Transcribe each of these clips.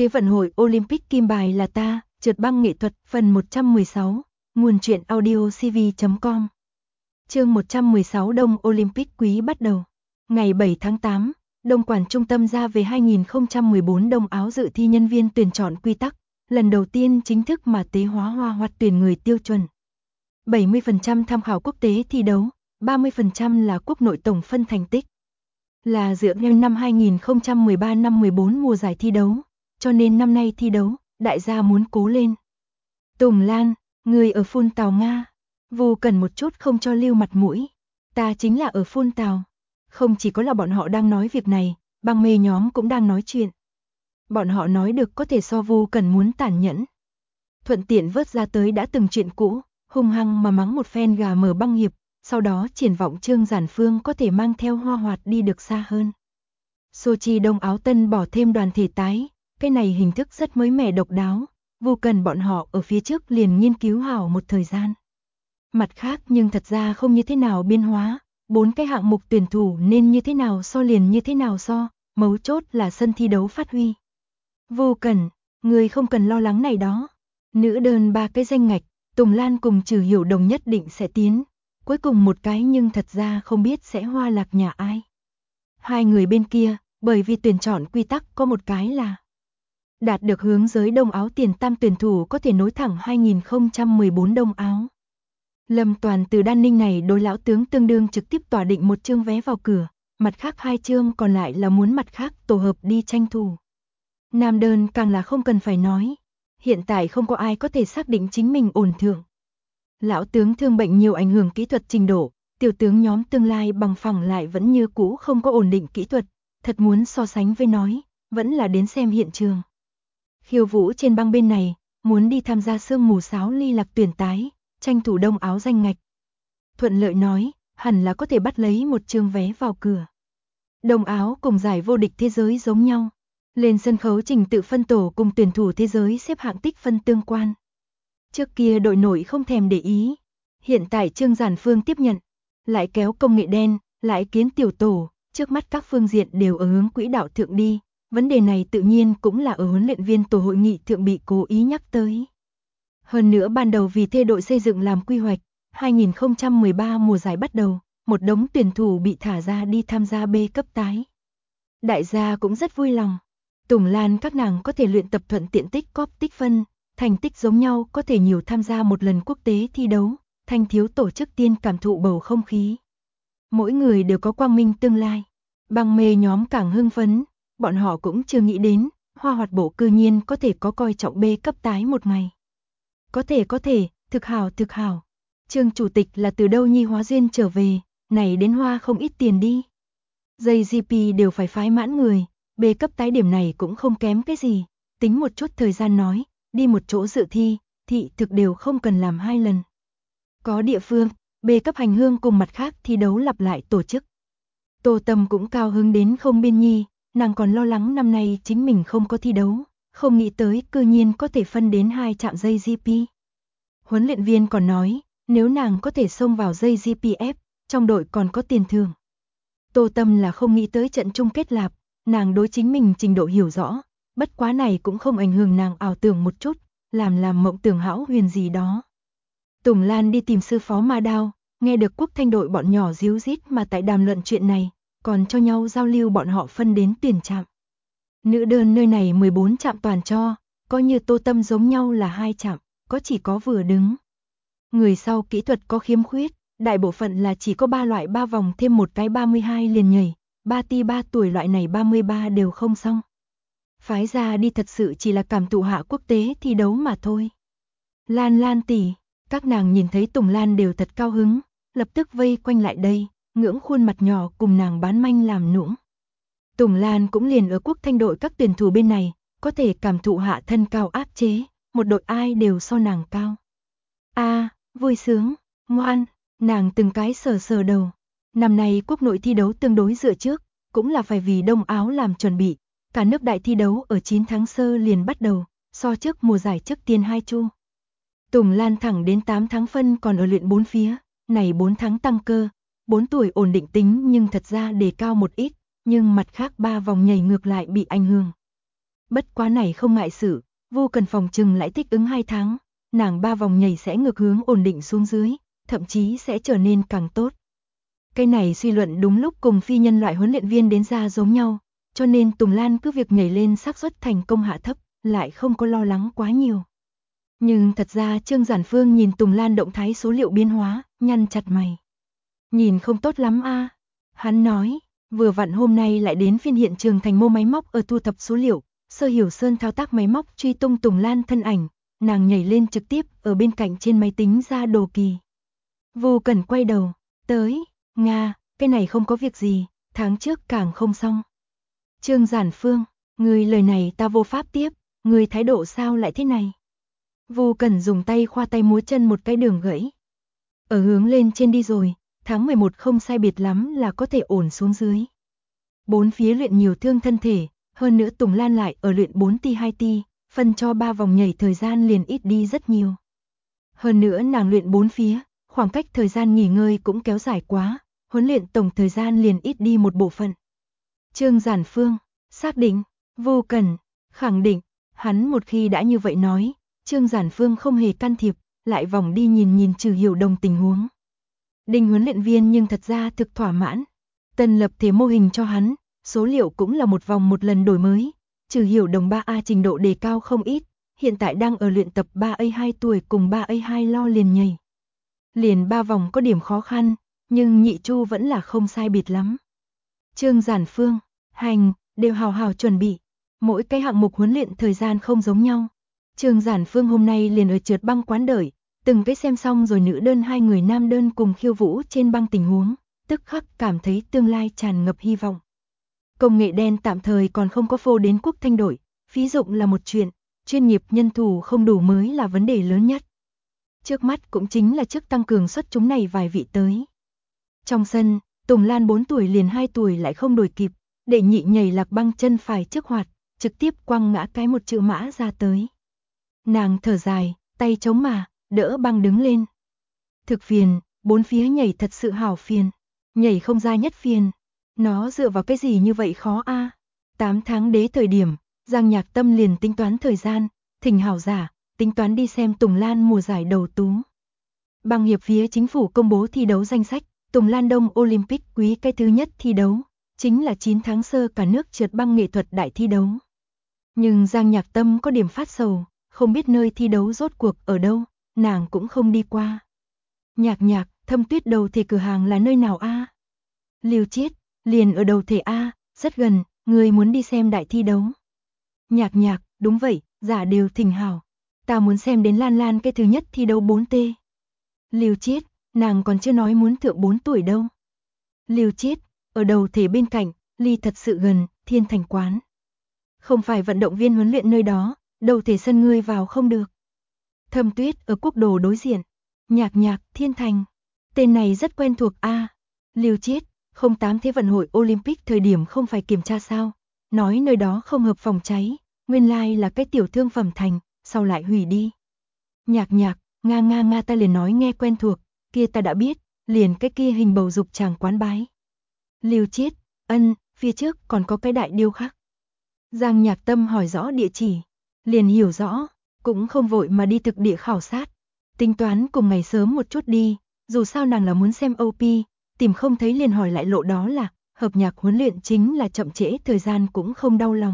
Thế vận hội Olympic kim bài là ta, trượt băng nghệ thuật, phần 116, nguồn truyện audio cv.com. Chương 116 Đông Olympic quý bắt đầu. Ngày 7 tháng 8, Đông quản trung tâm ra về 2014 Đông Áo dự thi nhân viên tuyển chọn quy tắc, lần đầu tiên chính thức mà tế hóa hoa hoạt tuyển người tiêu chuẩn. 70% tham khảo quốc tế thi đấu, 30% là quốc nội tổng phân thành tích. Là dựa theo năm 2013 năm 14 mùa giải thi đấu, cho nên năm nay thi đấu, đại gia muốn cố lên. Tùng Lan, người ở Phun Tào Nga, Vu cần một chút không cho lưu mặt mũi. Ta chính là ở Phun Tào. Không chỉ có là bọn họ đang nói việc này, băng mê nhóm cũng đang nói chuyện. Bọn họ nói được có thể so Vu cần muốn tàn nhẫn. Thuận tiện vớt ra tới đã từng chuyện cũ, hung hăng mà mắng một phen gà mờ băng hiệp, sau đó triển vọng Trương Giản Phương có thể mang theo hoa hoạt đi được xa hơn. Sochi Đông Áo Tân bỏ thêm đoàn thể tái, cái này hình thức rất mới mẻ độc đáo, Vu cần bọn họ ở phía trước liền nghiên cứu hảo một thời gian. Mặt khác nhưng thật ra không như thế nào biên hóa, 4 cái hạng mục tuyển thủ nên như thế nào so liền như thế nào so, mấu chốt là sân thi đấu phát huy. Vu cần, người không cần lo lắng này đó. Nữ đơn 3 cái danh ngạch, Tùng Lan cùng Trừ Hiểu Đồng nhất định sẽ tiến. Cuối cùng một cái nhưng thật ra không biết sẽ hoa lạc nhà ai. Hai người bên kia, bởi vì tuyển chọn quy tắc có một cái là đạt được hướng giới Đông Áo tiền tam tuyển thủ có thể nối thẳng 2014 Đông Áo. Lâm Toàn từ Đan Ninh này đối lão tướng tương đương trực tiếp tỏa định một chương vé vào cửa, mặt khác 2 chương còn lại là muốn mặt khác tổ hợp đi tranh thủ. Nam đơn càng là không cần phải nói, hiện tại không có ai có thể xác định chính mình ổn thượng. Lão tướng thương bệnh nhiều ảnh hưởng kỹ thuật trình độ, tiểu tướng nhóm tương lai bằng phẳng lại vẫn như cũ không có ổn định kỹ thuật, thật muốn so sánh với nói, vẫn là đến xem hiện trường. Khiêu vũ trên băng bên này, muốn đi tham gia sương mù sáo ly lạc tuyển tái, tranh thủ Đông Áo danh ngạch. Thuận lợi nói, hẳn là có thể bắt lấy một chương vé vào cửa. Đông Áo cùng giải vô địch thế giới giống nhau. Lên sân khấu trình tự phân tổ cùng tuyển thủ thế giới xếp hạng tích phân tương quan. Trước kia đội nội không thèm để ý. Hiện tại Trương Giản Phương tiếp nhận. Lại kéo công nghệ đen, lại kiến tiểu tổ, trước mắt các phương diện đều ở hướng quỹ đạo thượng đi. Vấn đề này tự nhiên cũng là ở huấn luyện viên tổ hội nghị thượng bị cố ý nhắc tới. Hơn nữa ban đầu vì thê đội xây dựng làm quy hoạch, 2013 mùa giải bắt đầu, một đống tuyển thủ bị thả ra đi tham gia B cấp tái. Đại gia cũng rất vui lòng. Tùng Lan các nàng có thể luyện tập thuận tiện tích cóp tích phân, thành tích giống nhau có thể nhiều tham gia một lần quốc tế thi đấu, Thanh Thiếu tổ chức tiên cảm thụ bầu không khí. Mỗi người đều có quang minh tương lai. Băng mê nhóm càng hưng phấn, bọn họ cũng chưa nghĩ đến, hoa hoạt bộ cư nhiên có thể có coi trọng B cấp tái một ngày. Có thể, thực hảo. Trương chủ tịch là từ đâu nhi hóa duyên trở về, này đến hoa không ít tiền đi. JGP đều phải phái mãn người, B cấp tái điểm này cũng không kém cái gì, tính một chút thời gian nói, đi một chỗ dự thi, thị thực đều không cần làm 2 lần. Có địa phương, B cấp hành hương cùng mặt khác thi đấu lặp lại tổ chức. Tô Tâm cũng cao hứng đến không biên nhi, nàng còn lo lắng năm nay chính mình không có thi đấu, không nghĩ tới cư nhiên có thể phân đến 2 trạm JGP. Huấn luyện viên còn nói, nếu nàng có thể xông vào JGPF, trong đội còn có tiền thưởng. Tô Tâm là không nghĩ tới trận chung kết lạp, nàng đối chính mình trình độ hiểu rõ, bất quá này cũng không ảnh hưởng nàng ảo tưởng một chút, làm mộng tưởng hão huyền gì đó. Tùng Lan đi tìm sư phó Ma Đao, nghe được Quốc Thanh đội bọn nhỏ díu dít mà tại đàm luận chuyện này, còn cho nhau giao lưu bọn họ phân đến tuyển trạm. Nữ đơn nơi này 14 trạm toàn cho, coi như Tô Tâm giống nhau là 2 trạm, có chỉ có vừa đứng. Người sau kỹ thuật có khiếm khuyết, đại bộ phận là chỉ có 3 loại 3 vòng thêm một cái 32 liền nhảy, 3 ti 3 tuổi loại này 33 đều không xong. Phái ra đi thật sự chỉ là cảm thụ hạ quốc tế thi đấu mà thôi. Lan tỷ, các nàng nhìn thấy Tùng Lan đều thật cao hứng, lập tức vây quanh lại đây, ngưỡng khuôn mặt nhỏ cùng nàng bán manh làm nũng. Tùng Lan cũng liền ở Quốc Thanh đội các tuyển thủ bên này, có thể cảm thụ hạ thân cao áp chế, một đội ai đều so nàng cao. Vui sướng, ngoan, nàng từng cái sờ đầu. Năm nay quốc nội thi đấu tương đối dựa trước, cũng là phải vì Đông Áo làm chuẩn bị. Cả nước đại thi đấu ở 9 tháng sơ liền bắt đầu, so trước mùa giải trước tiên 2 chu. Tùng Lan thẳng đến 8 tháng phân còn ở luyện 4 phía, này 4 tháng tăng cơ, 4 tuổi ổn định tính nhưng thật ra đề cao một ít, nhưng mặt khác 3 vòng nhảy ngược lại bị ảnh hưởng. Bất quá này không ngại sự, Vô Cần phòng trừng lại thích ứng 2 tháng, nàng 3 vòng nhảy sẽ ngược hướng ổn định xuống dưới, thậm chí sẽ trở nên càng tốt. Cái này suy luận đúng lúc cùng phi nhân loại huấn luyện viên đến ra giống nhau, cho nên Tùng Lan cứ việc nhảy lên xác suất thành công hạ thấp, lại không có lo lắng quá nhiều. Nhưng thật ra Trương Giản Phương nhìn Tùng Lan động thái số liệu biến hóa, nhăn chặt mày. Nhìn không tốt lắm a. Hắn nói, vừa vặn hôm nay lại đến phiên hiện trường thành mô máy móc ở thu thập số liệu, Sơ Hiểu Sơn thao tác máy móc truy tung Tùng Lan thân ảnh, nàng nhảy lên trực tiếp ở bên cạnh trên máy tính ra đồ kỳ. Vô Cần quay đầu, tới, Nga, cái này không có việc gì, tháng trước càng không xong. Trương Giản Phương, người lời này ta vô pháp tiếp, người thái độ sao lại thế này? Vô Cần dùng tay khoa tay múa chân một cái đường gãy. Ở hướng lên trên đi rồi, tháng 11 không sai biệt lắm là có thể ổn xuống dưới. Bốn phía luyện nhiều thương thân thể, hơn nữa Tùng Lan lại ở luyện 4T2T, phân cho 3 vòng nhảy thời gian liền ít đi rất nhiều. Hơn nữa nàng luyện 4 phía, khoảng cách thời gian nghỉ ngơi cũng kéo dài quá, huấn luyện tổng thời gian liền ít đi một bộ phận. Trương Giản Phương, xác định, Vô Cần, khẳng định, hắn một khi đã như vậy nói, Trương Giản Phương không hề can thiệp, lại vòng đi nhìn Trừ Hiểu Đồng tình huống. Đinh huấn luyện viên nhưng thật ra thực thỏa mãn, tân lập thể mô hình cho hắn, số liệu cũng là một vòng một lần đổi mới, Trừ Hiểu Đồng 3A trình độ đề cao không ít, hiện tại đang ở luyện tập 3A 2 tuổi cùng 3A 2 lo liền nhảy. Liền 3 vòng có điểm khó khăn, nhưng nhị chu vẫn là không sai biệt lắm. Trương Giản Phương, hành, đều hào hào chuẩn bị, mỗi cái hạng mục huấn luyện thời gian không giống nhau. Trương Giản Phương hôm nay liền ở trượt băng quán đợi, từng cái xem xong rồi nữ đơn hai người nam đơn cùng khiêu vũ trên băng tình huống, tức khắc cảm thấy tương lai tràn ngập hy vọng. Công nghệ đen tạm thời còn không có phô đến quốc thanh đội, phí dụng là một chuyện, chuyên nghiệp nhân thủ không đủ mới là vấn đề lớn nhất. Trước mắt cũng chính là trước tăng cường xuất chúng này vài vị tới. Trong sân, Tùng Lan 4 tuổi liền 2 tuổi lại không đổi kịp, đệ nhị nhảy lạc băng chân phải trước hoạt, trực tiếp quăng ngã cái một chữ mã ra tới. Nàng thở dài, tay chống mà, đỡ băng đứng lên. Thực phiền, 4 phía nhảy thật sự hảo phiền, nhảy không ra nhất phiền. Nó dựa vào cái gì như vậy khó a? 8 tháng đế thời điểm, Giang Nhạc Tâm liền tính toán thời gian, thỉnh hảo giả, tính toán đi xem Tùng Lan mùa giải đầu tú. Băng hiệp phía chính phủ công bố thi đấu danh sách, Tùng Lan Đông Olympic quý cái thứ nhất thi đấu, chính là 9 tháng sơ cả nước trượt băng nghệ thuật đại thi đấu. Nhưng Giang Nhạc Tâm có điểm phát sầu, không biết nơi thi đấu rốt cuộc ở đâu, nàng cũng không đi qua. Nhạc, Thâm Tuyết đầu thể cửa hàng là nơi nào a? Liêu Chiết, liền ở đầu thể a, rất gần, người muốn đi xem đại thi đấu. Nhạc, đúng vậy, giả đều thỉnh hảo. Ta muốn xem đến Lan Lan cái thứ nhất thi đấu 4T. Liêu Chiết, nàng còn chưa nói muốn thượng 4 tuổi đâu. Liêu Chiết, ở đầu thể bên cạnh, ly thật sự gần, Thiên Thành quán. Không phải vận động viên huấn luyện nơi đó, đầu thể sân ngươi vào không được. Thâm Tuyết ở Quốc Đồ đối diện. Nhạc, Thiên Thành. Tên này rất quen thuộc a. Liêu Chiết, 08 Thế vận hội Olympic thời điểm không phải kiểm tra sao? Nói nơi đó không hợp phòng cháy, nguyên lai là cái tiểu thương phẩm thành, sau lại hủy đi. Nhạc, nga ta liền nói nghe quen thuộc, kia ta đã biết, liền cái kia hình bầu dục chàng quán bái. Liêu Chiết, phía trước còn có cái đại điêu khác. Giang Nhạc Tâm hỏi rõ địa chỉ, liền hiểu rõ, cũng không vội mà đi thực địa khảo sát. Tính toán cùng ngày sớm một chút đi, dù sao nàng là muốn xem OP, tìm không thấy liền hỏi lại lộ đó là, hợp nhạc huấn luyện chính là chậm trễ thời gian cũng không đau lòng.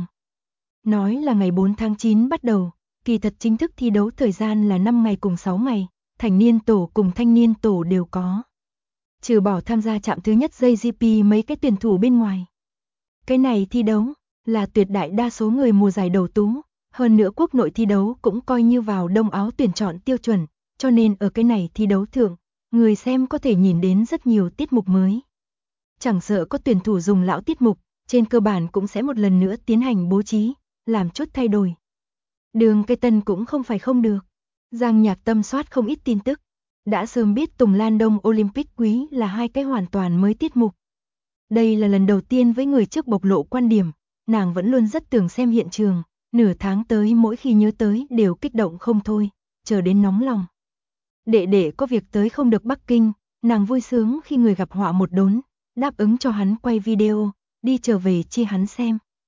Nói là ngày 4 tháng 9 bắt đầu, kỳ thật chính thức thi đấu thời gian là 5 ngày cùng 6 ngày, thành niên tổ cùng thanh niên tổ đều có. Trừ bỏ tham gia chạm thứ nhất JGP mấy cái tuyển thủ bên ngoài. Cái này thi đấu là tuyệt đại đa số người mùa giải đầu tú, hơn nữa quốc nội thi đấu cũng coi như vào đông áo tuyển chọn tiêu chuẩn, cho nên ở cái này thi đấu thượng, người xem có thể nhìn đến rất nhiều tiết mục mới. Chẳng sợ có tuyển thủ dùng lão tiết mục, trên cơ bản cũng sẽ một lần nữa tiến hành bố trí, làm chút thay đổi. Đường cây tân cũng không phải không được. Giang Nhạc Tâm soát không ít tin tức. Đã sớm biết Tùng Lan Đông Olympic quý là hai cái hoàn toàn mới tiết mục. Đây là lần đầu tiên với người trước bộc lộ quan điểm, nàng vẫn luôn rất tưởng xem hiện trường, nửa tháng tới mỗi khi nhớ tới đều kích động không thôi, chờ đến nóng lòng. Đệ có việc tới không được Bắc Kinh, nàng vui sướng khi người gặp họa một đốn, đáp ứng cho hắn quay video, đi trở về chia hắn xem.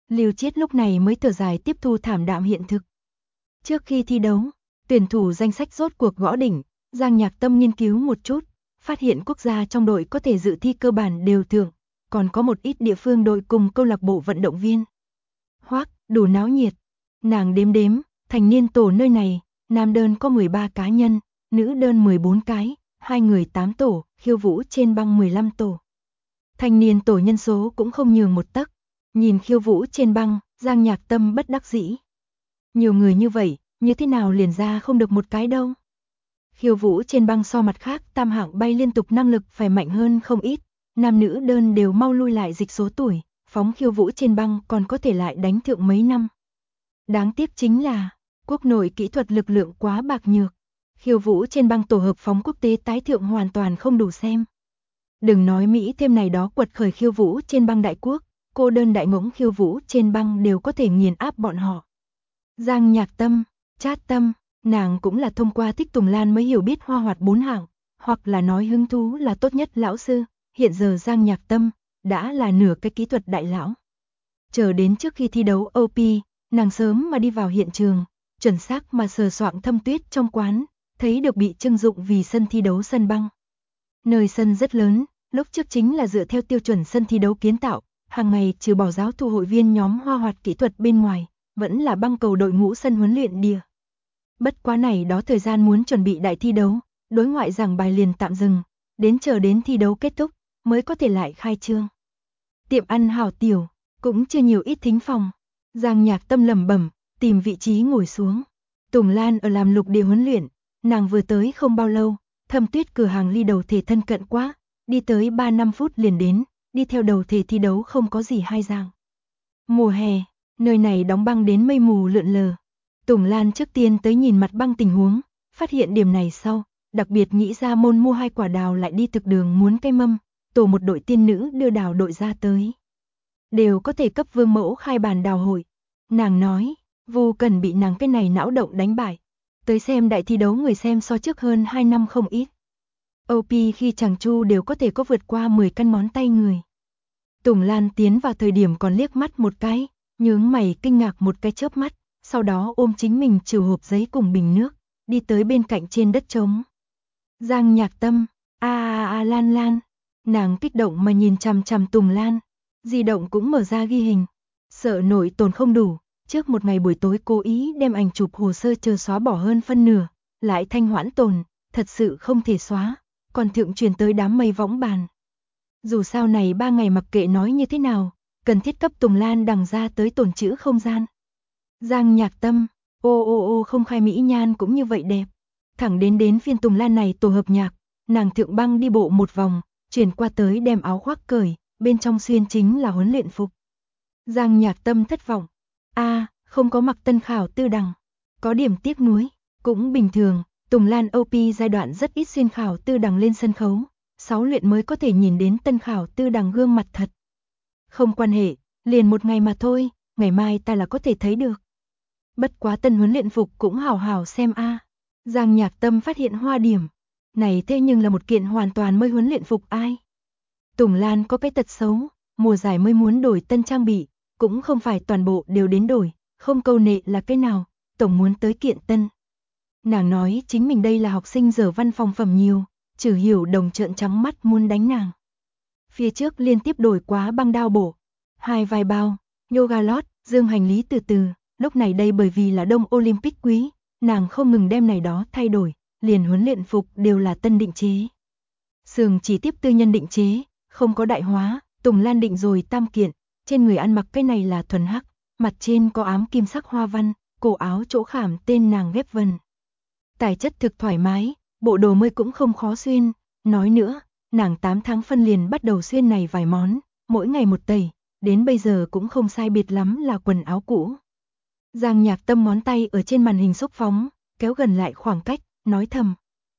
Lưu Chiết lúc này mới thở dài tiếp thu thảm đạm hiện thực. Trước khi thi đấu, tuyển thủ danh sách rốt cuộc gõ đỉnh, Giang Nhạc Tâm nghiên cứu một chút, phát hiện quốc gia trong đội có thể dự thi cơ bản đều thượng, còn có một ít địa phương đội cùng câu lạc bộ vận động viên. Hoác, đủ náo nhiệt. Nàng đếm, thành niên tổ nơi này, nam đơn có 13 cá nhân, nữ đơn 14 cái, hai người 8 tổ, khiêu vũ trên băng 15 tổ. Thành niên tổ nhân số cũng không nhường một tấc. Nhìn khiêu vũ trên băng, Giang Nhạc Tâm bất đắc dĩ. Nhiều người như vậy, như thế nào liền ra không được một cái đâu. Khiêu vũ trên băng so mặt khác tam hạng bay liên tục năng lực phải mạnh hơn không ít, nam nữ đơn đều mau lui lại dịch số tuổi, phóng khiêu vũ trên băng còn có thể lại đánh thượng mấy năm. Đáng tiếc chính là, quốc nội kỹ thuật lực lượng quá bạc nhược, khiêu vũ trên băng tổ hợp phóng quốc tế tái thượng hoàn toàn không đủ xem. Đừng nói Mỹ thêm này đó quật khởi khiêu vũ trên băng đại quốc, cô đơn đại ngỗng khiêu vũ trên băng đều có thể nghiền áp bọn họ. Giang Nhạc Tâm, Chát Tâm, nàng cũng là thông qua Thích Tùng Lan mới hiểu biết hoa hoạt 4 hạng, hoặc là nói hứng thú là tốt nhất lão sư, hiện giờ Giang Nhạc Tâm đã là nửa cái kỹ thuật đại lão. Chờ đến trước khi thi đấu OP, nàng sớm mà đi vào hiện trường, chuẩn xác mà sờ soạng thâm tuyết trong quán, thấy được bị trưng dụng vì sân thi đấu sân băng. Nơi sân rất lớn, lúc trước chính là dựa theo tiêu chuẩn sân thi đấu kiến tạo, hàng ngày trừ bỏ giáo thu hội viên nhóm hoa hoạt kỹ thuật bên ngoài, vẫn là băng cầu đội ngũ sân huấn luyện địa. Bất quá này đó thời gian muốn chuẩn bị đại thi đấu, đối ngoại giảng bài liền tạm dừng, chờ đến thi đấu kết thúc, mới có thể lại khai trương. Tiệm ăn hảo tiểu, cũng chưa nhiều ít thính phòng. Giang Nhạc Tâm lẩm bẩm, tìm vị trí ngồi xuống. Tùng Lan ở làm lục địa huấn luyện, nàng vừa tới không bao lâu, Thâm Tuyết cửa hàng ly đầu thể thân cận quá, đi tới 3-5 phút liền đến, đi theo đầu thể thi đấu không có gì hai dạng. Mùa hè, nơi này đóng băng đến mây mù lượn lờ. Tùng Lan trước tiên tới nhìn mặt băng tình huống, phát hiện điểm này sau, đặc biệt nghĩ ra môn mua 2 quả đào lại đi thực đường muốn cây mâm, tổ một đội tiên nữ đưa đào đội ra tới. Đều có thể cấp vương mẫu khai bàn đào hội. Nàng nói, vô cần bị nàng cái này não động đánh bại. Tới xem đại thi đấu người xem so trước hơn 2 năm không ít. OP khi chàng chu đều có thể có vượt qua 10 căn món tay người. Tùng Lan tiến vào thời điểm còn liếc mắt một cái, nhướng mày kinh ngạc một cái chớp mắt, sau đó ôm chính mình trừ hộp giấy cùng bình nước, đi tới bên cạnh trên đất trống. Giang Nhạc Tâm, Lan Lan, nàng kích động mà nhìn chằm chằm Tùng Lan, di động cũng mở ra ghi hình, sợ nội tồn không đủ, trước một ngày buổi tối cố ý đem ảnh chụp hồ sơ chờ xóa bỏ hơn phân nửa, lại thanh hoãn tồn, thật sự không thể xóa, còn thượng truyền tới đám mây võng bàn. Dù sao này 3 ngày mặc kệ nói như thế nào, cần thiết cấp Tùng Lan đằng ra tới tồn trữ không gian. Giang Nhạc Tâm, ô không khai mỹ nhan cũng như vậy đẹp. Thẳng đến phiên Tùng Lan này tổ hợp nhạc, nàng thượng băng đi bộ một vòng, chuyển qua tới đem áo khoác cởi, bên trong xuyên chính là huấn luyện phục. Giang Nhạc Tâm thất vọng. Không có mặc tân khảo tư đằng. Có điểm tiếc nuối, cũng bình thường, Tùng Lan OP giai đoạn rất ít xuyên khảo tư đằng lên sân khấu, 6 luyện mới có thể nhìn đến tân khảo tư đằng gương mặt thật. Không quan hệ, liền một ngày mà thôi, ngày mai ta là có thể thấy được. Bất quá tân huấn luyện phục cũng hảo hảo xem a. Giang Nhạc Tâm phát hiện hoa điểm. Này thế nhưng là một kiện hoàn toàn mới huấn luyện phục ai. Tùng Lan có cái tật xấu, mùa giải mới muốn đổi tân trang bị, cũng không phải toàn bộ đều đến đổi, không câu nệ là cái nào, tổng muốn tới kiện tân. Nàng nói chính mình đây là học sinh giờ văn phòng phẩm nhiều, Trừ Hiểu Đồng trợn trắng mắt muốn đánh nàng. Phía trước liên tiếp đổi quá băng đao bổ, 2 vài bao, yoga lót, dương hành lý từ từ, lúc này đây bởi vì là Đông Olympic quý, nàng không ngừng đem này đó thay đổi, liền huấn luyện phục đều là tân định chế. Sườn chỉ tiếp tư nhân định chế, không có đại hóa, Tùng Lan định rồi tam kiện, trên người ăn mặc cái này là thuần hắc, mặt trên có ám kim sắc hoa văn, cổ áo chỗ khảm tên nàng ghép vân. Tài chất thực thoải mái, bộ đồ mới cũng không khó xuyên, nói nữa, nàng 8 tháng phân liền bắt đầu xuyên này vài món, mỗi ngày một tẩy, đến bây giờ cũng không sai biệt lắm là quần áo cũ. Giang Nhạc Tâm ngón tay ở trên màn hình xúc phóng, kéo gần lại khoảng cách, nói thầm.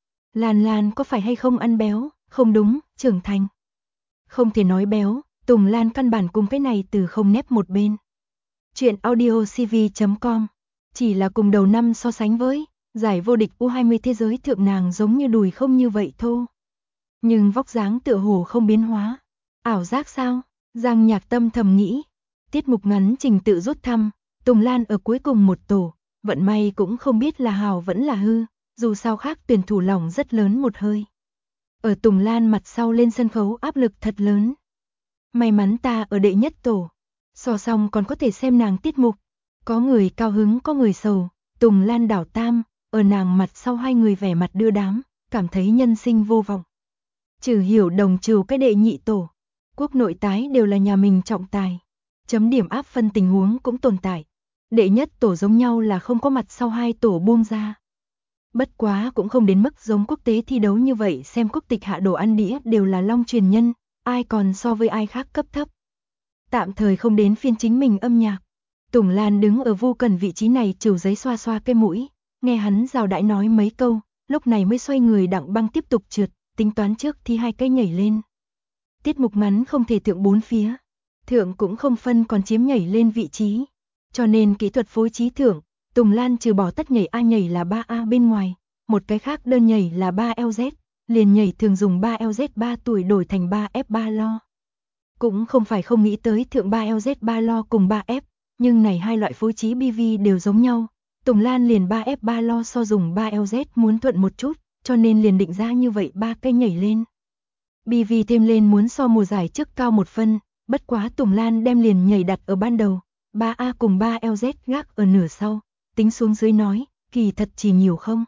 Lan Lan có phải hay không ăn béo, không đúng, trưởng thành. Không thể nói béo, Tùng Lan căn bản cùng cái này từ không nép một bên. Chuyện audiocv.com, chỉ là cùng đầu năm so sánh với, giải vô địch U20 thế giới thượng nàng giống như đùi không như vậy thô. Nhưng vóc dáng tựa hồ không biến hóa. Ảo giác sao? Giang Nhạc Tâm thầm nghĩ. Tiết mục ngắn trình tự rút thăm, Tùng Lan ở cuối cùng một tổ, vận may cũng không biết là hào vẫn là hư, dù sao khác tuyển thủ lỏng rất lớn một hơi. Ở Tùng Lan mặt sau lên sân khấu áp lực thật lớn. May mắn ta ở đệ nhất tổ, so xong còn có thể xem nàng tiết mục. Có người cao hứng có người sầu, Tùng Lan đảo tam, ở nàng mặt sau hai người vẻ mặt đưa đám, cảm thấy nhân sinh vô vọng. Trừ Hiểu Đồng trừ cái đệ nhị tổ, quốc nội tái đều là nhà mình trọng tài. Chấm điểm áp phân tình huống cũng tồn tại. Đệ nhất tổ giống nhau là không có mặt sau hai tổ buông ra. Bất quá cũng không đến mức giống quốc tế thi đấu như vậy, xem quốc tịch hạ đồ ăn đĩa đều là long truyền nhân, ai còn so với ai khác cấp thấp. Tạm thời không đến phiên chính mình âm nhạc. Tùng Lan đứng ở Vu Cần vị trí này trừ giấy xoa xoa cái mũi, nghe hắn rào đãi nói mấy câu, lúc này mới xoay người Đặng Băng tiếp tục trượt, tính toán trước thi hai cái nhảy lên. Tiết mục ngắn không thể thượng bốn phía, thượng cũng không phân còn chiếm nhảy lên vị trí, cho nên kỹ thuật phối trí thượng, Tùng Lan trừ bỏ tất nhảy A nhảy là 3A bên ngoài, một cái khác đơn nhảy là 3LZ, liền nhảy thường dùng 3LZ 3 tuổi đổi thành 3F3 lo. Cũng không phải không nghĩ tới thượng 3LZ 3 lo cùng 3F, nhưng này hai loại phối trí BV đều giống nhau. Tùng Lan liền 3F3 lo so dùng 3LZ muốn thuận một chút, cho nên liền định ra như vậy ba cái nhảy lên. BV thêm lên muốn so mùa giải trước cao một phân, bất quá Tùng Lan đem liền nhảy đặt ở ban đầu, 3A cùng 3LZ gác ở nửa sau, tính xuống dưới nói, kỳ thật chỉ nhiều không.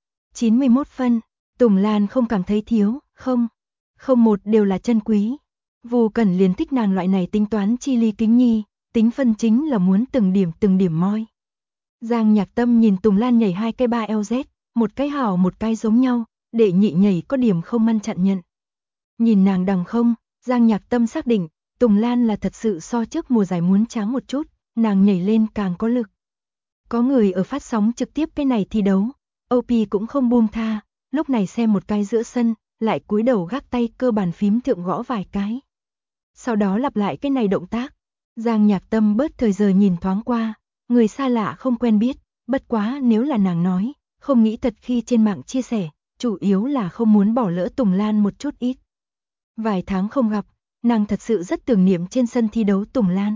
91 phân, Tùng Lan không cảm thấy thiếu, không một đều là chân quý. Vu Cẩn liền thích nàng loại này tính toán chi ly kính nhi, tính phân chính là muốn từng điểm moi. Giang Nhạc Tâm nhìn Tùng Lan nhảy hai cái 3LZ, một cái hảo một cái giống nhau, đệ nhị nhảy có điểm không ngăn chặn nhận. Nhìn nàng đằng không, Giang Nhạc Tâm xác định, Tùng Lan là thật sự so trước mùa giải muốn tráng một chút, nàng nhảy lên càng có lực. Có người ở phát sóng trực tiếp cái này thi đấu, OP cũng không buông tha, lúc này xem một cái giữa sân, lại cúi đầu gác tay cơ bàn phím thượng gõ vài cái. Sau đó lặp lại cái này động tác, Giang Nhạc Tâm bớt thời giờ nhìn thoáng qua, người xa lạ không quen biết, bất quá nếu là nàng nói, không nghĩ thật khi trên mạng chia sẻ, chủ yếu là không muốn bỏ lỡ Tùng Lan một chút ít. Vài tháng không gặp, nàng thật sự rất tưởng niệm trên sân thi đấu Tùng Lan.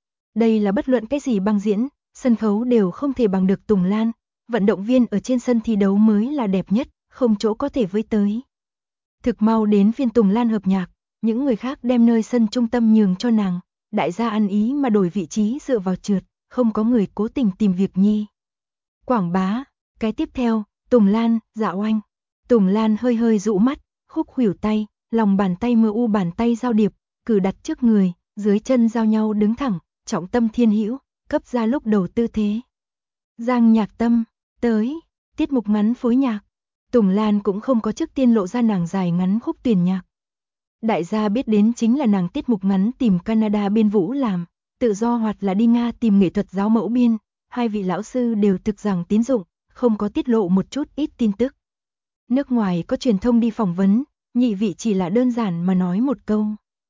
Đây là bất luận cái gì băng diễn, sân khấu đều không thể bằng được Tùng Lan, vận động viên ở trên sân thi đấu mới là đẹp nhất, không chỗ có thể với tới. Thực mau đến phiên Tùng Lan hợp nhạc, những người khác đem nơi sân trung tâm nhường cho nàng, đại gia ăn ý mà đổi vị trí dựa vào trượt, không có người cố tình tìm việc nhi. Quảng bá, cái tiếp theo, Tùng Lan, Dạ Oanh. Tùng Lan hơi hơi dụ mắt, khúc khuỷu tay, lòng bàn tay mờ u bàn tay giao điệp, cử đặt trước người, dưới chân giao nhau đứng thẳng, trọng tâm thiên hữu, cấp ra lúc đầu tư thế. Giang Nhạc Tâm, tới, tiết mục ngắn phối nhạc. Tùng Lan cũng không có trước tiên lộ ra nàng dài ngắn khúc tuyển nhạc. Đại gia biết đến chính là nàng tiết mục ngắn tìm Canada biên vũ làm, tự do hoặc là đi Nga tìm nghệ thuật giáo mẫu biên, hai vị lão sư đều thực rằng tín dụng, không có tiết lộ một chút ít tin tức. Nước ngoài có truyền thông đi phỏng vấn, nhị vị chỉ là đơn giản mà nói một câu.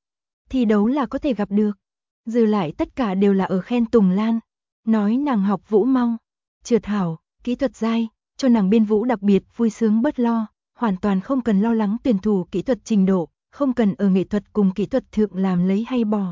Thi đấu là có thể gặp được, dư lại tất cả đều là ở khen Tùng Lan, nói nàng học vũ mau, trượt hảo, kỹ thuật dai, cho nàng biên vũ đặc biệt vui sướng bớt lo, hoàn toàn không cần lo lắng tuyển thủ kỹ thuật trình độ, không cần ở nghệ thuật cùng kỹ thuật thượng làm lấy hay bỏ.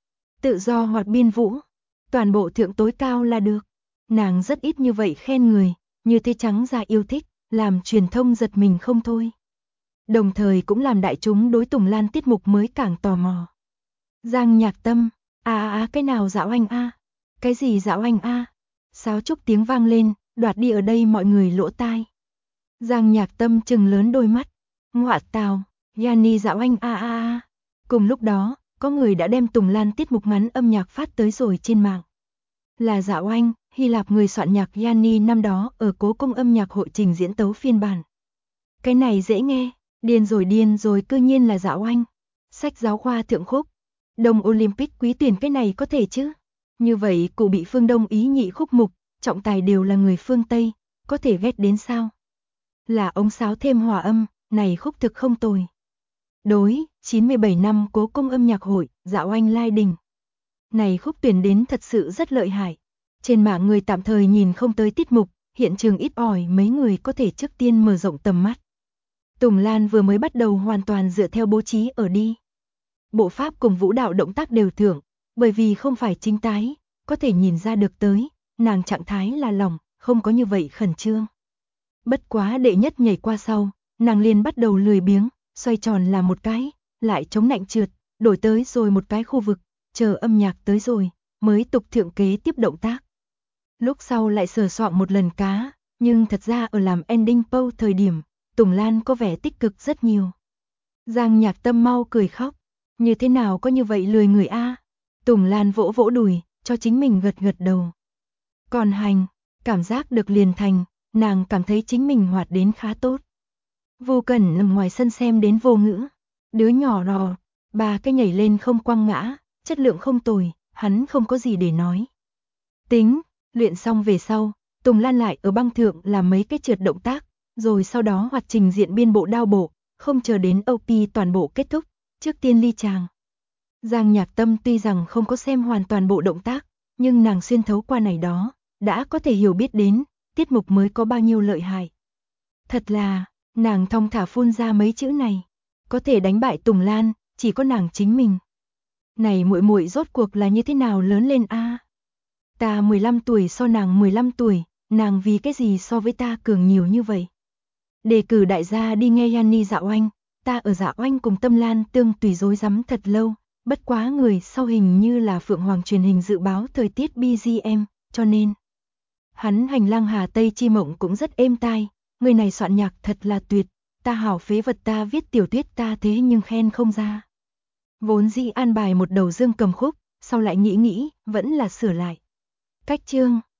Tự do hoặc biên vũ, toàn bộ thượng tối cao là được. Nàng rất ít như vậy khen người, như thế trắng ra yêu thích, làm truyền thông giật mình không thôi. Đồng thời cũng làm đại chúng đối Tùng Lan tiết mục mới càng tò mò. Giang Nhạc Tâm, cái nào Dạo Anh a? Cái gì Dạo Anh a? Sáo trúc tiếng vang lên, đoạt đi ở đây mọi người lỗ tai. Giang Nhạc Tâm trừng lớn đôi mắt, ngọa tào, Yanni Dạo Anh a. Cùng lúc đó, có người đã đem Tùng Lan tiết mục ngắn âm nhạc phát tới rồi trên mạng. Là Dạo Anh, Hy Lạp người soạn nhạc Yanni năm đó ở Cố Cung âm nhạc hội trình diễn tấu phiên bản. Cái này dễ nghe, điên rồi cư nhiên là Dạo Anh. Sách giáo khoa thượng khúc, Đông Olympic quý tuyển cái này có thể chứ? Như vậy cụ bị phương Đông ý nhị khúc mục, trọng tài đều là người phương Tây, có thể ghét đến sao? Là ống sáo thêm hòa âm, này khúc thực không tồi. Đối, 97 năm Cố Cung âm nhạc hội, Dạo Anh lai đình. Này khúc tuyển đến thật sự rất lợi hại. Trên mạng người tạm thời nhìn không tới tiết mục, hiện trường ít ỏi mấy người có thể trước tiên mở rộng tầm mắt. Tùng Lan vừa mới bắt đầu hoàn toàn dựa theo bố trí ở đi. Bộ pháp cùng vũ đạo động tác đều thưởng, bởi vì không phải chính tái, có thể nhìn ra được tới, nàng trạng thái là lỏng, không có như vậy khẩn trương. Bất quá đệ nhất nhảy qua sau, nàng liền bắt đầu lười biếng, xoay tròn là một cái, lại chống nạnh trượt, đổi tới rồi một cái khu vực, chờ âm nhạc tới rồi, mới tục thượng kế tiếp động tác. Lúc sau lại sờ soạng một lần cá, nhưng thật ra ở làm ending pose thời điểm, Tùng Lan có vẻ tích cực rất nhiều. Giang Nhạc Tâm mau cười khóc, như thế nào có như vậy lười người a? Tùng Lan vỗ vỗ đùi, cho chính mình gật gật đầu. Còn hành, cảm giác được liền thành, nàng cảm thấy chính mình hoạt đến khá tốt. Vô Cẩn nằm ngoài sân xem đến vô ngữ, đứa nhỏ rò, bà cái nhảy lên không quăng ngã, chất lượng không tồi, hắn không có gì để nói. Tính, luyện xong về sau, Tùng Lan lại ở băng thượng làm mấy cái trượt động tác, rồi sau đó hoạt trình diện biên bộ đao bộ, không chờ đến OP toàn bộ kết thúc, trước tiên ly chàng. Giang Nhạc Tâm tuy rằng không có xem hoàn toàn bộ động tác, nhưng nàng xuyên thấu qua này đó, đã có thể hiểu biết đến, tiết mục mới có bao nhiêu lợi hại. Thật là, nàng thong thả phun ra mấy chữ này, có thể đánh bại Tùng Lan, chỉ có nàng chính mình. Này muội muội rốt cuộc là như thế nào lớn lên a? Ta 15 tuổi so nàng 15 tuổi, nàng vì cái gì so với ta cường nhiều như vậy? Đề cử đại gia đi nghe Yanni dạo oanh, ta ở dạo oanh cùng Tâm Lan tương tùy rối rắm thật lâu, bất quá người sau hình như là Phượng Hoàng truyền hình dự báo thời tiết BGM, cho nên hắn Hành lang Hà Tây Chi Mộng cũng rất êm tai, người này soạn nhạc thật là tuyệt, ta hảo phế vật ta viết tiểu thuyết ta thế nhưng khen không ra. Vốn dĩ an bài một đầu dương cầm khúc, sau lại nghĩ, vẫn là sửa lại. Cách chương